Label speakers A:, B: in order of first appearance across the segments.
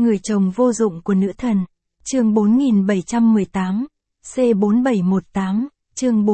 A: Người chồng vô dụng của nữ thần. Chương 4718. C4718. Chương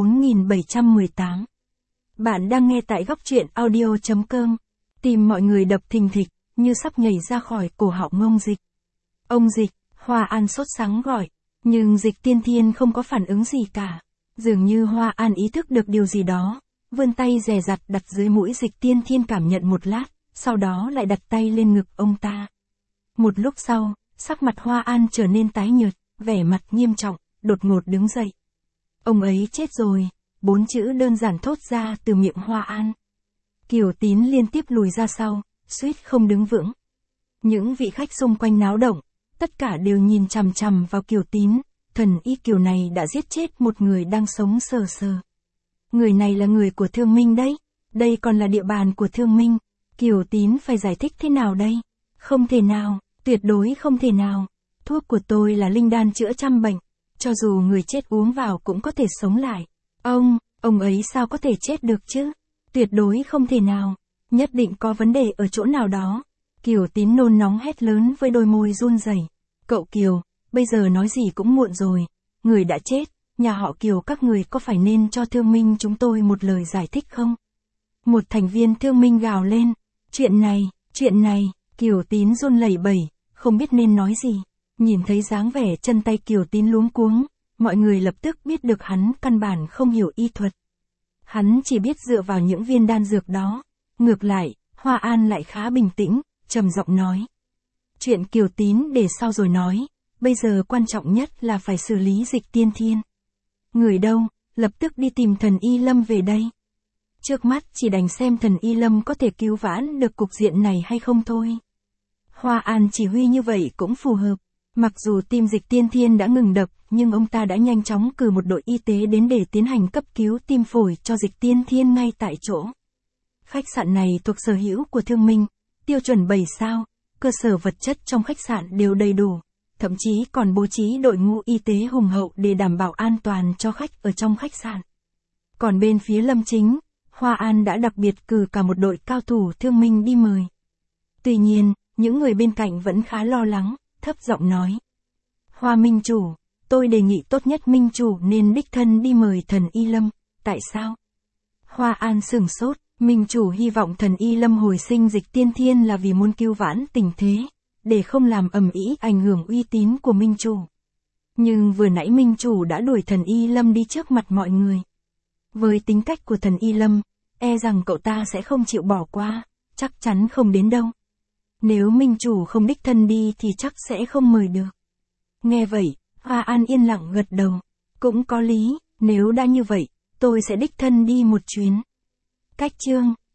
A: 4718. Bạn đang nghe tại góc truyện audio.com. Tim mọi người đập thình thịch, như sắp nhảy ra khỏi cổ họng ông Dịch. Ông Dịch, Hoa An sốt sắng gọi. Nhưng Dịch Tiên Thiên không có phản ứng gì cả. Dường như Hoa An ý thức được điều gì đó. Vươn tay dè dặt đặt dưới mũi Dịch Tiên Thiên cảm nhận một lát, sau đó lại đặt tay lên ngực ông ta. Một lúc sau, sắc mặt Hoa An trở nên tái nhợt, vẻ mặt nghiêm trọng, đột ngột đứng dậy. Ông ấy chết rồi, 4 chữ đơn giản thốt ra từ miệng Hoa An. Kiều Tín liên tiếp lùi ra sau, suýt không đứng vững. Những vị khách xung quanh náo động, tất cả đều nhìn chằm chằm vào Kiều Tín, thần y Kiều này đã giết chết một người đang sống sờ sờ. Người này là người của Thương Minh đấy, đây còn là địa bàn của Thương Minh, Kiều Tín phải giải thích thế nào đây? Không thể nào, tuyệt đối không thể nào, thuốc của tôi là linh đan chữa trăm bệnh, cho dù người chết uống vào cũng có thể sống lại. Ông ấy sao có thể chết được chứ? Tuyệt đối không thể nào, nhất định có vấn đề ở chỗ nào đó. Kiều Tín nôn nóng hét lớn với đôi môi run rẩy. Cậu Kiều, bây giờ nói gì cũng muộn rồi, người đã chết, nhà họ Kiều các người có phải nên cho Thương Minh chúng tôi một lời giải thích không? Một thành viên Thương Minh gào lên, chuyện này, Kiều Tín run lẩy bẩy, không biết nên nói gì. Nhìn thấy dáng vẻ chân tay Kiều Tín luống cuống, mọi người lập tức biết được hắn căn bản không hiểu y thuật. Hắn chỉ biết dựa vào những viên đan dược đó. Ngược lại, Hoa An lại khá bình tĩnh, trầm giọng nói. Chuyện Kiều Tín để sau rồi nói, bây giờ quan trọng nhất là phải xử lý Dịch Tiên Thiên. Người đâu, lập tức đi tìm thần Y Lâm về đây. Trước mắt chỉ đành xem thần Y Lâm có thể cứu vãn được cục diện này hay không thôi. Hoa An chỉ huy như vậy cũng phù hợp. Mặc dù tim Dịch Tiên Thiên đã ngừng đập, nhưng ông ta đã nhanh chóng cử một đội y tế đến để tiến hành cấp cứu tim phổi cho Dịch Tiên Thiên ngay tại chỗ. Khách sạn này thuộc sở hữu của Thương Minh, tiêu chuẩn 7 sao, cơ sở vật chất trong khách sạn đều đầy đủ, thậm chí còn bố trí đội ngũ y tế hùng hậu để đảm bảo an toàn cho khách ở trong khách sạn. Còn bên phía Lâm Chính, Hoa An đã đặc biệt cử cả một đội cao thủ Thương Minh đi mời. Tuy nhiên, những người bên cạnh vẫn khá lo lắng, thấp giọng nói. Hoa Minh Chủ, tôi đề nghị tốt nhất Minh Chủ nên đích thân đi mời thần Y Lâm, tại sao? Hoa An sửng sốt, Minh Chủ hy vọng thần Y Lâm hồi sinh Dịch Tiên Thiên là vì muốn cứu vãn tình thế, để không làm ầm ĩ ảnh hưởng uy tín của Minh Chủ. Nhưng vừa nãy Minh Chủ đã đuổi thần Y Lâm đi trước mặt mọi người. Với tính cách của thần Y Lâm, e rằng cậu ta sẽ không chịu bỏ qua, chắc chắn không đến đâu. Nếu Minh Chủ không đích thân đi thì chắc sẽ không mời được. Nghe vậy, Hoa An yên lặng gật đầu. Cũng có lý, nếu đã như vậy, tôi sẽ đích thân đi một chuyến. Cách chương